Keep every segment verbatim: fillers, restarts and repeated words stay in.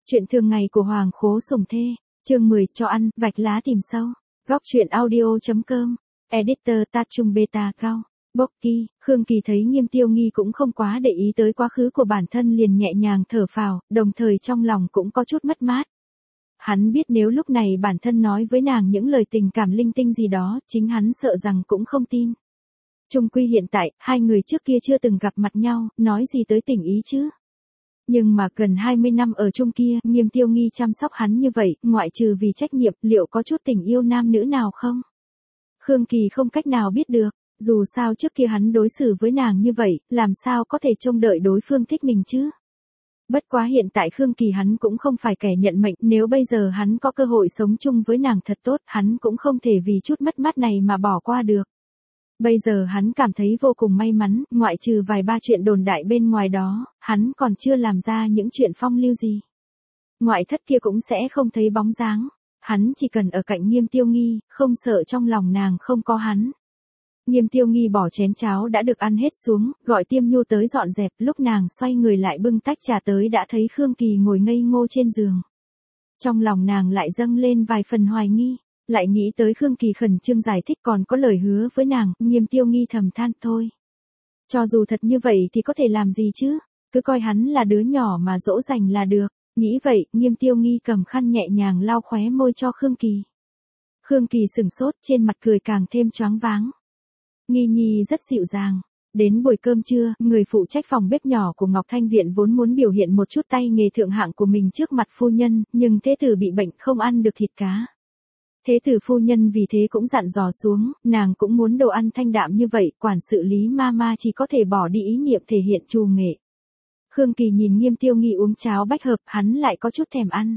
Chuyện thường ngày của Hoàng Khố Sủng Thê, chương mười, cho ăn, vạch lá tìm sâu. Góc truyện audio.com, editor Tachum Beta Cao, Boki, Khương Kỳ thấy Nghiêm Tiêu Nghi cũng không quá để ý tới quá khứ của bản thân liền nhẹ nhàng thở phào, đồng thời trong lòng cũng có chút mất mát. Hắn biết nếu lúc này bản thân nói với nàng những lời tình cảm linh tinh gì đó, chính hắn sợ rằng cũng không tin. Chung quy hiện tại, hai người trước kia chưa từng gặp mặt nhau, nói gì tới tình ý chứ. Nhưng mà gần hai mươi năm ở chung kia, Nghiêm Tiêu Nghi chăm sóc hắn như vậy, ngoại trừ vì trách nhiệm, liệu có chút tình yêu nam nữ nào không? Khương Kỳ không cách nào biết được, dù sao trước kia hắn đối xử với nàng như vậy, làm sao có thể trông đợi đối phương thích mình chứ? Bất quá hiện tại Khương Kỳ hắn cũng không phải kẻ nhận mệnh, nếu bây giờ hắn có cơ hội sống chung với nàng thật tốt, hắn cũng không thể vì chút mất mát này mà bỏ qua được. Bây giờ hắn cảm thấy vô cùng may mắn, ngoại trừ vài ba chuyện đồn đại bên ngoài đó, hắn còn chưa làm ra những chuyện phong lưu gì. Ngoại thất kia cũng sẽ không thấy bóng dáng, hắn chỉ cần ở cạnh Nghiêm Tiêu Nghi, không sợ trong lòng nàng không có hắn. Nghiêm Tiêu Nghi bỏ chén cháo đã được ăn hết xuống, gọi Tiêm Nhu tới dọn dẹp, lúc nàng xoay người lại bưng tách trà tới đã thấy Khương Kỳ ngồi ngây ngô trên giường. Trong lòng nàng lại dâng lên vài phần hoài nghi. Lại nghĩ tới Khương Kỳ khẩn trương giải thích còn có lời hứa với nàng, Nghiêm Tiêu Nghi thầm than thôi. Cho dù thật như vậy thì có thể làm gì chứ, cứ coi hắn là đứa nhỏ mà dỗ dành là được. Nghĩ vậy, Nghiêm Tiêu Nghi cầm khăn nhẹ nhàng lau khóe môi cho Khương Kỳ. Khương Kỳ sừng sốt, trên mặt cười càng thêm choáng váng. Nghi Nhi rất dịu dàng. Đến buổi cơm trưa, người phụ trách phòng bếp nhỏ của Ngọc Thanh Viện vốn muốn biểu hiện một chút tay nghề thượng hạng của mình trước mặt phu nhân, nhưng thế tử bị bệnh không ăn được thịt cá. Thế tử phu nhân vì thế cũng dặn dò xuống, nàng cũng muốn đồ ăn thanh đạm như vậy, quản sự Lý Mama chỉ có thể bỏ đi ý niệm thể hiện trù nghệ. Khương Kỳ nhìn Nghiêm Tiêu Nghi uống cháo bách hợp, hắn lại có chút thèm ăn.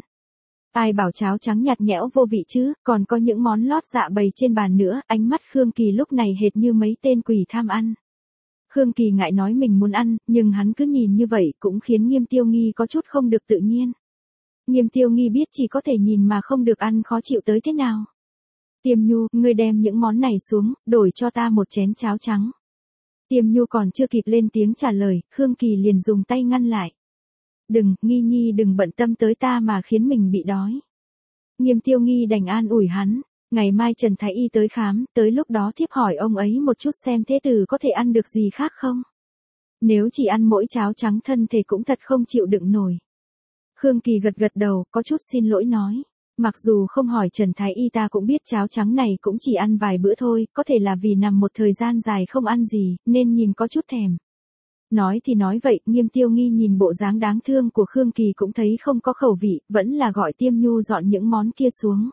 Ai bảo cháo trắng nhạt nhẽo vô vị chứ, còn có những món lót dạ bày trên bàn nữa, ánh mắt Khương Kỳ lúc này hệt như mấy tên quỷ tham ăn. Khương Kỳ ngại nói mình muốn ăn, nhưng hắn cứ nhìn như vậy cũng khiến Nghiêm Tiêu Nghi có chút không được tự nhiên. Nghiêm Tiêu Nghi biết chỉ có thể nhìn mà không được ăn khó chịu tới thế nào. Tiêm Nhu, ngươi đem những món này xuống, đổi cho ta một chén cháo trắng. Tiêm Nhu còn chưa kịp lên tiếng trả lời, Khương Kỳ liền dùng tay ngăn lại. Đừng, Nghi Nhi đừng bận tâm tới ta mà khiến mình bị đói. Nghiêm Tiêu Nghi đành an ủi hắn, ngày mai Trần Thái Y tới khám, tới lúc đó thiếp hỏi ông ấy một chút xem thế tử có thể ăn được gì khác không. Nếu chỉ ăn mỗi cháo trắng thân thể cũng thật không chịu đựng nổi. Khương Kỳ gật gật đầu, có chút xin lỗi nói. Mặc dù không hỏi Trần Thái Y ta cũng biết cháo trắng này cũng chỉ ăn vài bữa thôi, có thể là vì nằm một thời gian dài không ăn gì, nên nhìn có chút thèm. Nói thì nói vậy, Nghiêm Tiêu Nghi nhìn bộ dáng đáng thương của Khương Kỳ cũng thấy không có khẩu vị, vẫn là gọi Tiêm Nhu dọn những món kia xuống.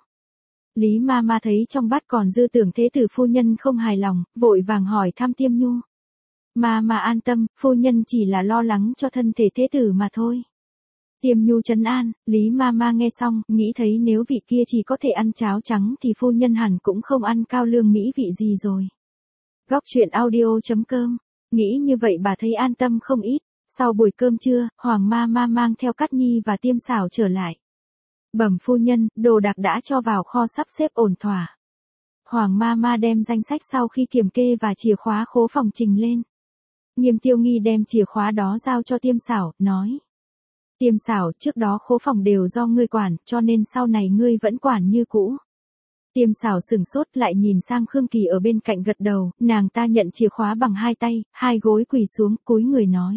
Lý Mama thấy trong bát còn dư tưởng thế tử phu nhân không hài lòng, vội vàng hỏi thăm Tiêm Nhu. Mama an tâm, phu nhân chỉ là lo lắng cho thân thể thế tử mà thôi. Tiêm Nhu trấn an, Lý Mama nghe xong, nghĩ thấy nếu vị kia chỉ có thể ăn cháo trắng thì phu nhân hẳn cũng không ăn cao lương mỹ vị gì rồi. Góc truyện audio.com, nghĩ như vậy bà thấy an tâm không ít. Sau buổi cơm trưa, Hoàng Mama mang theo Cát Nhi và Tiêm Xảo trở lại. Bẩm phu nhân, đồ đạc đã cho vào kho sắp xếp ổn thỏa. Hoàng Mama đem danh sách sau khi kiểm kê và chìa khóa khố phòng trình lên. Nghiêm Tiêu Nghi đem chìa khóa đó giao cho Tiêm Xảo, nói. Tiêm Xảo, trước đó khố phòng đều do ngươi quản, cho nên sau này ngươi vẫn quản như cũ. Tiêm Xảo sừng sốt lại nhìn sang Khương Kỳ ở bên cạnh gật đầu, nàng ta nhận chìa khóa bằng hai tay, hai gối quỳ xuống, cúi người nói.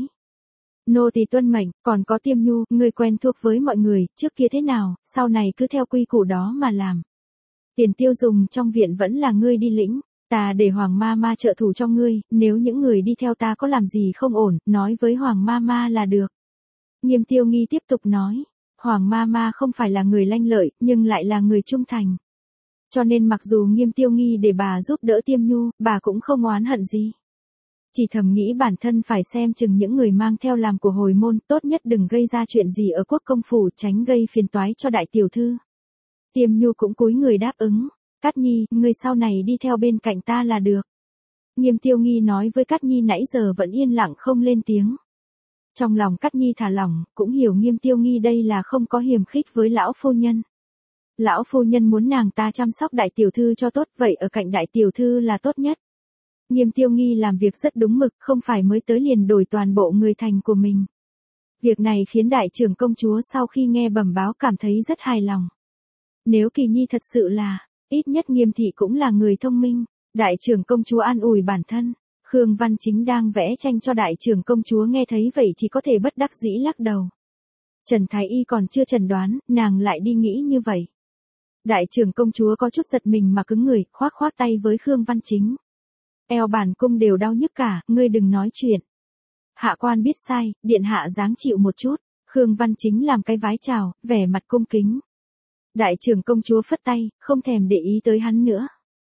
Nô tỳ tuân mệnh, còn có Tiêm Nhu, ngươi quen thuộc với mọi người, trước kia thế nào, sau này cứ theo quy củ đó mà làm. Tiền tiêu dùng trong viện vẫn là ngươi đi lĩnh, ta để Hoàng Mama trợ thủ cho ngươi, nếu những người đi theo ta có làm gì không ổn, nói với Hoàng Mama là được. Nghiêm Tiêu Nghi tiếp tục nói, Hoàng Mama không phải là người lanh lợi, nhưng lại là người trung thành. Cho nên mặc dù Nghiêm Tiêu Nghi để bà giúp đỡ Tiêm Nhu, bà cũng không oán hận gì. Chỉ thầm nghĩ bản thân phải xem chừng những người mang theo làm của hồi môn, tốt nhất đừng gây ra chuyện gì ở quốc công phủ, tránh gây phiền toái cho đại tiểu thư. Tiêm Nhu cũng cúi người đáp ứng, Cát Nhi, người sau này đi theo bên cạnh ta là được. Nghiêm Tiêu Nghi nói với Cát Nhi nãy giờ vẫn yên lặng không lên tiếng. Trong lòng Cát Nhi thả lỏng, cũng hiểu Nghiêm Tiêu Nghi đây là không có hiềm khích với lão phu nhân. Lão phu nhân muốn nàng ta chăm sóc đại tiểu thư cho tốt, vậy ở cạnh đại tiểu thư là tốt nhất. Nghiêm Tiêu Nghi làm việc rất đúng mực, không phải mới tới liền đổi toàn bộ người thành của mình. Việc này khiến đại trưởng công chúa sau khi nghe bẩm báo cảm thấy rất hài lòng. Nếu Kỳ Nhi thật sự là, ít nhất Nghiêm thị cũng là người thông minh, đại trưởng công chúa an ủi bản thân. Khương Văn Chính đang vẽ tranh cho đại trưởng công chúa nghe thấy vậy chỉ có thể bất đắc dĩ lắc đầu. Trần Thái Y còn chưa chẩn đoán, nàng lại đi nghĩ như vậy. Đại trưởng công chúa có chút giật mình mà cứng người, khoác khoác tay với Khương Văn Chính. Eo bản cung đều đau nhức cả, ngươi đừng nói chuyện. Hạ quan biết sai, điện hạ dáng chịu một chút. Khương Văn Chính làm cái vái chào, vẻ mặt cung kính. Đại trưởng công chúa phất tay, không thèm để ý tới hắn nữa.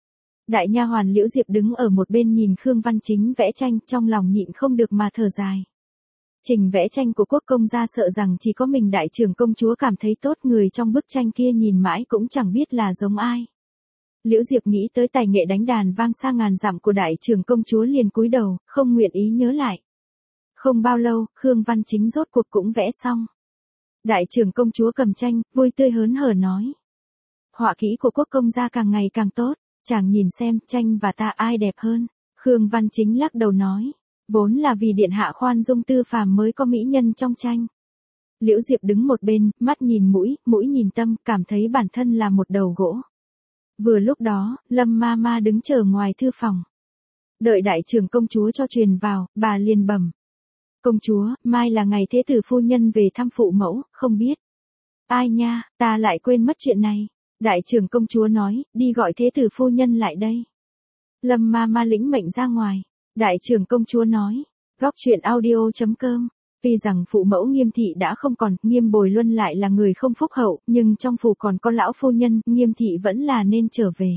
Đại nha hoàn Liễu Diệp đứng ở một bên nhìn Khương Văn Chính vẽ tranh, trong lòng nhịn không được mà thở dài. Trình vẽ tranh của quốc công gia sợ rằng chỉ có mình đại trưởng công chúa cảm thấy tốt, người trong bức tranh kia nhìn mãi cũng chẳng biết là giống ai. Liễu Diệp nghĩ tới tài nghệ đánh đàn vang xa ngàn dặm của đại trưởng công chúa liền cúi đầu, không nguyện ý nhớ lại. Không bao lâu, Khương Văn Chính rốt cuộc cũng vẽ xong. Đại trưởng công chúa cầm tranh, vui tươi hớn hở nói. Họa kỹ của quốc công gia càng ngày càng tốt, chàng nhìn xem tranh và ta ai đẹp hơn. Khương Văn Chính lắc đầu nói. Vốn là vì điện hạ khoan dung tư phàm mới có mỹ nhân trong tranh. Liễu Diệp đứng một bên, mắt nhìn mũi, mũi nhìn tâm, cảm thấy bản thân là một đầu gỗ. Vừa lúc đó, Lâm ma ma đứng chờ ngoài thư phòng. Đợi đại trưởng công chúa cho truyền vào, bà liền bẩm. Công chúa, mai là ngày thế tử phu nhân về thăm phụ mẫu, không biết. Ai nha, ta lại quên mất chuyện này. Đại trưởng công chúa nói, đi gọi thế tử phu nhân lại đây. Lâm ma ma lĩnh mệnh ra ngoài. Đại trưởng công chúa nói, góc truyện audio chấm com, vì rằng phụ mẫu Nghiêm thị đã không còn, Nghiêm Bồi Luân lại là người không phúc hậu, nhưng trong phủ còn có lão phu nhân, Nghiêm thị vẫn là nên trở về.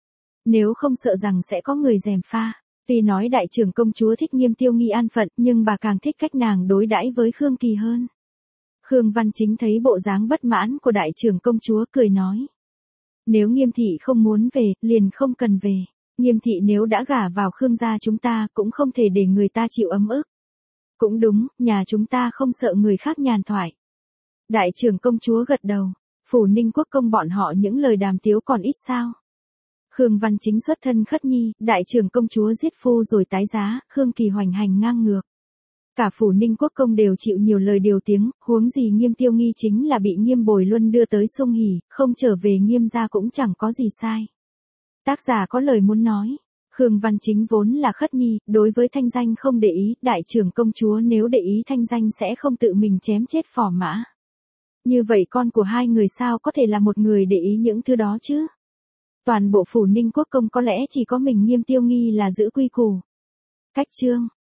Nếu không sợ rằng sẽ có người gièm pha. Tuy nói đại trưởng công chúa thích Nghiêm Tiêu Nghi an phận, nhưng bà càng thích cách nàng đối đãi với Khương Kỳ hơn. Khương Văn Chính thấy bộ dáng bất mãn của đại trưởng công chúa cười nói. Nếu Nghiêm thị không muốn về, liền không cần về. Nghiêm thị nếu đã gả vào Khương gia chúng ta cũng không thể để người ta chịu ấm ức. Cũng đúng, nhà chúng ta không sợ người khác nhàn thoại. Đại trưởng công chúa gật đầu, phủ Ninh Quốc công bọn họ những lời đàm tiếu còn ít sao. Khương Văn Chính xuất thân khất nhi, đại trưởng công chúa giết phu rồi tái giá, Khương Kỳ hoành hành ngang ngược. Cả phủ Ninh Quốc công đều chịu nhiều lời điều tiếng, huống gì Nghiêm Tiêu Nghi chính là bị Nghiêm Bồi Luân đưa tới sung hỉ, không trở về Nghiêm gia cũng chẳng có gì sai. Tác giả có lời muốn nói. Khương Văn Chính vốn là khất nhi, đối với thanh danh không để ý, đại trưởng công chúa nếu để ý thanh danh sẽ không tự mình chém chết phò mã. Như vậy con của hai người sao có thể là một người để ý những thứ đó chứ? Toàn bộ phủ Ninh Quốc công có lẽ chỉ có mình Nghiêm Tiêu Nghi là giữ quy củ. Cách chương